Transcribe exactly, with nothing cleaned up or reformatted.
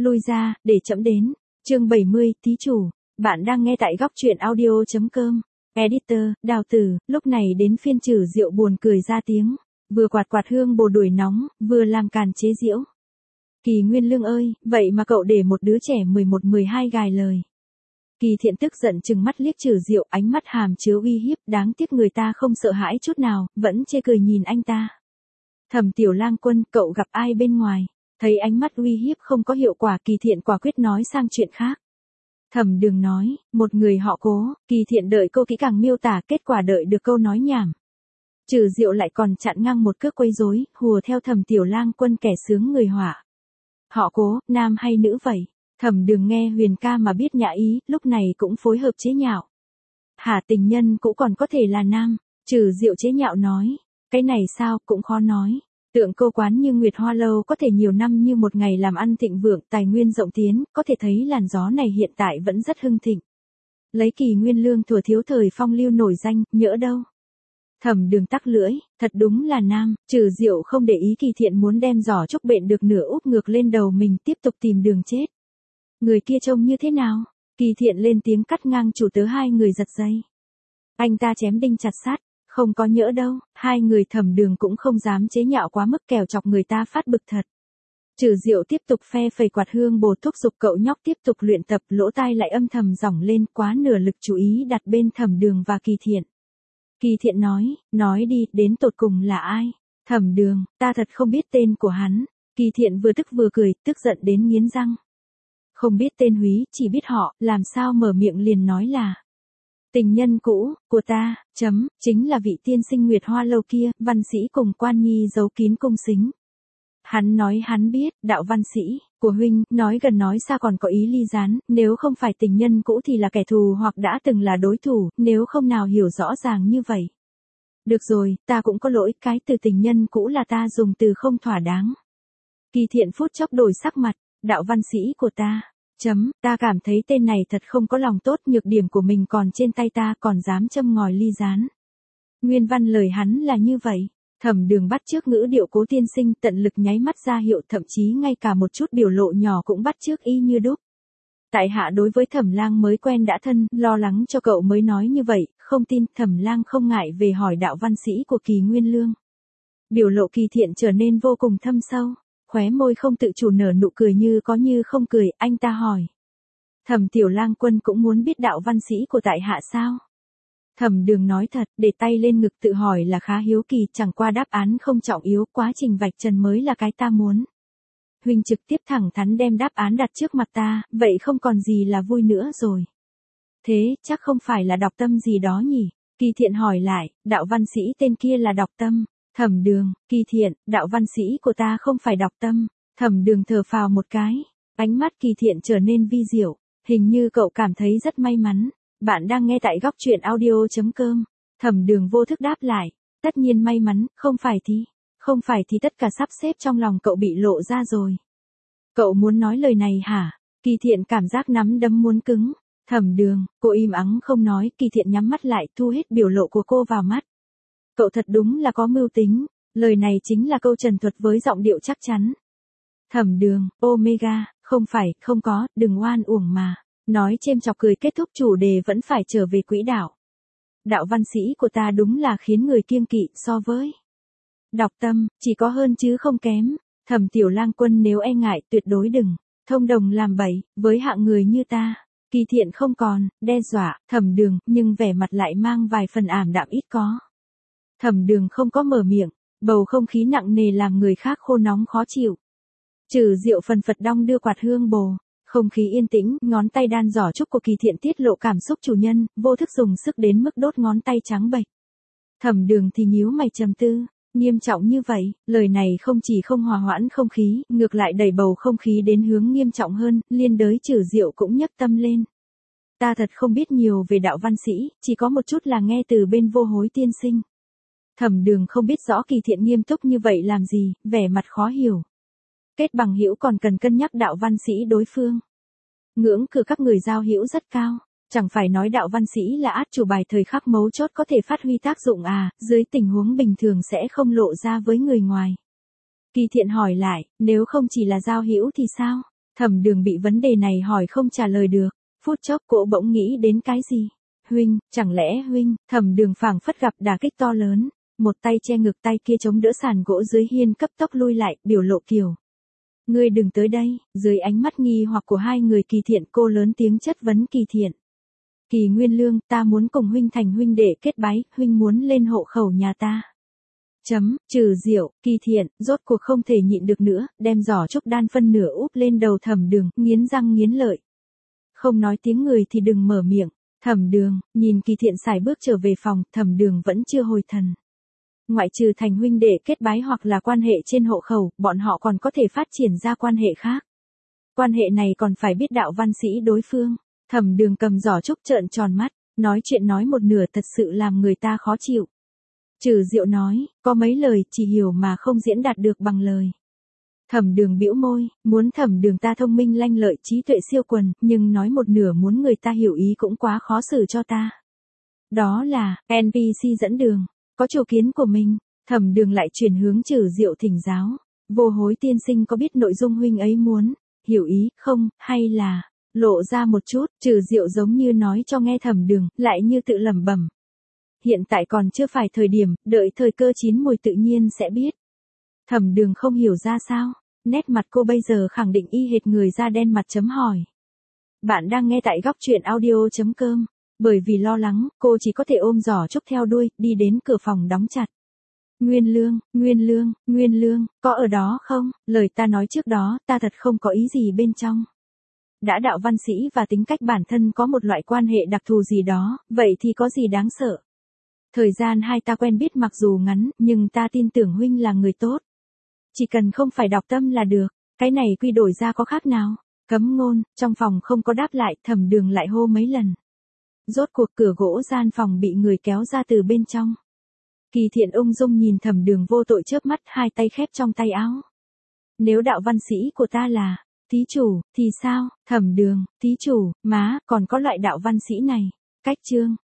lui ra, để trẫm đến. Chương bảy mươi, thí chủ. Bạn đang nghe tại góc truyện audio chấm com. Editor, Đào Tử, lúc này đến phiên Trử Diệu buồn cười ra tiếng, vừa quạt quạt hương bồ đuổi nóng, vừa làm càn chế giễu. Kỳ Nguyên Lương ơi, vậy mà cậu để một đứa trẻ mười một mười hai gài lời. Kỳ Thiện tức giận trừng mắt liếc Trử Diệu, ánh mắt hàm chứa uy hiếp, đáng tiếc người ta không sợ hãi chút nào, vẫn chê cười nhìn anh ta. Thẩm Tiểu Lang Quân, cậu gặp ai bên ngoài? Thấy ánh mắt uy hiếp không có hiệu quả, Kỳ Thiện quả quyết nói sang chuyện khác. Thẩm Đường nói, một người họ Cố. Kỳ Thiện đợi câu kỹ càng miêu tả, kết quả đợi được câu nói nhảm. Trử Diệu lại còn chặn ngang một cước quấy rối, hùa theo Thẩm Tiểu Lang Quân kẻ sướng người họa. Họ Cố, nam hay nữ vậy? Thẩm Đường nghe Huyền ca mà biết nhã ý, lúc này cũng phối hợp chế nhạo. Hả, tình nhân cũng còn có thể là nam? Trử Diệu chế nhạo nói, cái này sao, cũng khó nói. Tượng cô quán như Nguyệt Hoa Lâu có thể nhiều năm như một ngày làm ăn thịnh vượng, tài nguyên rộng tiến, có thể thấy làn gió này hiện tại vẫn rất hưng thịnh. Lấy Kỳ Nguyên Lương thuở thiếu thời phong lưu nổi danh, nhỡ đâu. Thẩm Đường tắc lưỡi, thật đúng là nam. Trử Diệu không để ý Kỳ Thiện muốn đem giỏ trúc bện được nửa úp ngược lên đầu mình, tiếp tục tìm đường chết. Người kia trông như thế nào? Kỳ Thiện lên tiếng cắt ngang chủ tớ hai người giật dây. Anh ta chém đinh chặt sắt. Không có nhỡ đâu, hai người Thẩm Đường cũng không dám chế nhạo quá mức kẻo chọc người ta phát bực thật. Trử Diệu tiếp tục phe phẩy quạt hương bồ thúc giục cậu nhóc tiếp tục luyện tập, lỗ tai lại âm thầm giỏng lên, quá nửa lực chú ý đặt bên Thẩm Đường và Kỳ Thiện. Kỳ Thiện nói, nói đi, đến tột cùng là ai? Thẩm Đường, ta thật không biết tên của hắn. Kỳ Thiện vừa tức vừa cười, tức giận đến nghiến răng. Không biết tên húy, chỉ biết họ, làm sao mở miệng liền nói là tình nhân cũ, của ta, chấm, chính là vị tiên sinh Nguyệt Hoa Lâu kia, văn sĩ cùng quan nhi giấu kín cung xính. Hắn nói hắn biết, đạo văn sĩ, của huynh, nói gần nói xa còn có ý ly gián, nếu không phải tình nhân cũ thì là kẻ thù hoặc đã từng là đối thủ, nếu không nào hiểu rõ ràng như vậy. Được rồi, ta cũng có lỗi, cái từ tình nhân cũ là ta dùng từ không thỏa đáng. Kỳ Thiện phút chốc đổi sắc mặt, đạo văn sĩ của ta. Chấm, ta cảm thấy tên này thật không có lòng tốt, nhược điểm của mình còn trên tay ta, còn dám châm ngòi ly gián. Nguyên văn lời hắn là như vậy. Thẩm Đường bắt chước ngữ điệu Cố tiên sinh, tận lực nháy mắt ra hiệu, thậm chí ngay cả một chút biểu lộ nhỏ cũng bắt chước y như đúc. Tại hạ đối với Thẩm Lang mới quen đã thân, lo lắng cho cậu mới nói như vậy, không tin. Thẩm Lang không ngại về hỏi đạo văn sĩ của Kỳ Nguyên Lương. Biểu lộ Kỳ Thiện trở nên vô cùng thâm sâu. Khóe môi không tự chủ nở nụ cười như có như không cười, anh ta hỏi. Thẩm Tiểu Lang Quân cũng muốn biết đạo văn sĩ của tại hạ sao? Thẩm Đường nói thật, để tay lên ngực tự hỏi là khá hiếu kỳ, chẳng qua đáp án không trọng yếu, quá trình vạch trần mới là cái ta muốn. Huynh trực tiếp thẳng thắn đem đáp án đặt trước mặt ta, vậy không còn gì là vui nữa rồi. Thế, chắc không phải là Đọc Tâm gì đó nhỉ? Kỳ Thiện hỏi lại, đạo văn sĩ tên kia là Đọc Tâm. Thẩm Đường, Kỳ Thiện, đạo văn sĩ của ta không phải Đọc Tâm. Thẩm Đường thở phào một cái, ánh mắt Kỳ Thiện trở nên vi diệu, hình như cậu cảm thấy rất may mắn. Bạn đang nghe tại góc truyện audio chấm com. Thẩm Đường vô thức đáp lại, tất nhiên may mắn, không phải thì, không phải thì tất cả sắp xếp trong lòng cậu bị lộ ra rồi. Cậu muốn nói lời này hả? Kỳ Thiện cảm giác nắm đấm muốn cứng. Thẩm Đường, cô im ắng không nói, Kỳ Thiện nhắm mắt lại, thu hết biểu lộ của cô vào mắt. Cậu thật đúng là có mưu tính, lời này chính là câu trần thuật với giọng điệu chắc chắn. Thẩm Đường, Omega, không phải, không có, đừng oan uổng mà. Nói chêm chọc cười kết thúc chủ đề vẫn phải trở về quỹ đạo. Đạo văn sĩ của ta đúng là khiến người kiêng kỵ, so với Đọc Tâm, chỉ có hơn chứ không kém. Thẩm Tiểu Lang Quân nếu e ngại tuyệt đối đừng thông đồng làm bậy với hạng người như ta. Kỳ Thiện không còn đe dọa Thẩm Đường, nhưng vẻ mặt lại mang vài phần ảm đạm ít có. Thẩm Đường không có mở miệng, bầu không khí nặng nề làm người khác khô nóng khó chịu. Trử Diệu phần phật đong đưa quạt hương bồ, không khí yên tĩnh, ngón tay đan giỏ trúc của Kỳ Thiện tiết lộ cảm xúc chủ nhân, vô thức dùng sức đến mức đốt ngón tay trắng bệch. Thẩm Đường thì nhíu mày trầm tư, nghiêm trọng như vậy, lời này không chỉ không hòa hoãn không khí, ngược lại đẩy bầu không khí đến hướng nghiêm trọng hơn, liên đới Trử Diệu cũng nhấc tâm lên. Ta thật không biết nhiều về đạo văn sĩ, chỉ có một chút là nghe từ bên Vô Hối tiên sinh. Thẩm Đường không biết rõ Kỳ Thiện nghiêm túc như vậy làm gì, vẻ mặt khó hiểu. Kết bằng hữu còn cần cân nhắc đạo văn sĩ đối phương. Ngưỡng cửa các người giao hữu rất cao, chẳng phải nói đạo văn sĩ là át chủ bài thời khắc mấu chốt có thể phát huy tác dụng à, dưới tình huống bình thường sẽ không lộ ra với người ngoài. Kỳ Thiện hỏi lại, nếu không chỉ là giao hữu thì sao? Thẩm Đường bị vấn đề này hỏi không trả lời được, phút chốc cô bỗng nghĩ đến cái gì. Huynh, chẳng lẽ huynh, Thẩm Đường phảng phất gặp đả kích to lớn, một tay che ngực tay kia chống đỡ sàn gỗ dưới hiên cấp tốc lui lại, biểu lộ kiểu. Ngươi đừng tới đây, dưới ánh mắt nghi hoặc của hai người Kỳ Thiện cô lớn tiếng chất vấn Kỳ Thiện. Kỳ Nguyên Lương, ta muốn cùng huynh thành huynh đệ kết bái, huynh muốn lên hộ khẩu nhà ta. Chấm, trừ Diệu, Kỳ Thiện, rốt cuộc không thể nhịn được nữa, đem giỏ trúc đan phân nửa úp lên đầu Thẩm Đường, nghiến răng nghiến lợi. Không nói tiếng người thì đừng mở miệng. Thẩm Đường, nhìn Kỳ Thiện xài bước trở về phòng, Thẩm Đường vẫn chưa hồi thần. Ngoại trừ thành huynh đệ kết bái hoặc là quan hệ trên hộ khẩu, bọn họ còn có thể phát triển ra quan hệ khác. Quan hệ này còn phải biết đạo văn sĩ đối phương. Thẩm Đường cầm giỏ trúc trợn tròn mắt, nói chuyện nói một nửa thật sự làm người ta khó chịu. Trừ Diệu nói, có mấy lời chỉ hiểu mà không diễn đạt được bằng lời. Thẩm Đường bĩu môi, muốn Thẩm Đường ta thông minh lanh lợi trí tuệ siêu quần, nhưng nói một nửa muốn người ta hiểu ý cũng quá khó xử cho ta. Đó là, en pê xê dẫn đường, có chủ kiến của mình. Thẩm Đường lại chuyển hướng Trừ Diệu thỉnh giáo. Vô Hối tiên sinh có biết nội dung huynh ấy muốn hiểu ý không, hay là lộ ra một chút. Trừ Diệu giống như nói cho nghe Thẩm Đường, lại như tự lẩm bẩm. Hiện tại còn chưa phải thời điểm, đợi thời cơ chín mùi tự nhiên sẽ biết. Thẩm Đường không hiểu ra sao, nét mặt cô bây giờ khẳng định y hệt người da đen mặt chấm hỏi. Bạn đang nghe tại góc truyện audio chấm com, bởi vì lo lắng, cô chỉ có thể ôm giỏ trúc theo đuôi, đi đến cửa phòng đóng chặt. Nguyên Lương, Nguyên Lương, Nguyên Lương, có ở đó không? Lời ta nói trước đó, ta thật không có ý gì bên trong. Đã đạo văn sĩ và tính cách bản thân có một loại quan hệ đặc thù gì đó, vậy thì có gì đáng sợ? Thời gian hai ta quen biết mặc dù ngắn, nhưng ta tin tưởng huynh là người tốt. Chỉ cần không phải đọc tâm là được, cái này quy đổi ra có khác nào? Cấm ngôn, trong phòng không có đáp lại, Thẩm Đường lại hô mấy lần. Rốt cuộc cửa gỗ gian phòng bị người kéo ra từ bên trong. Kỳ Thiện ung dung nhìn Thẩm Đường vô tội chớp mắt, hai tay khép trong tay áo. Nếu đạo văn sĩ của ta là thí chủ, thì sao? Thẩm Đường, thí chủ, má, còn có loại đạo văn sĩ này. Cách chương,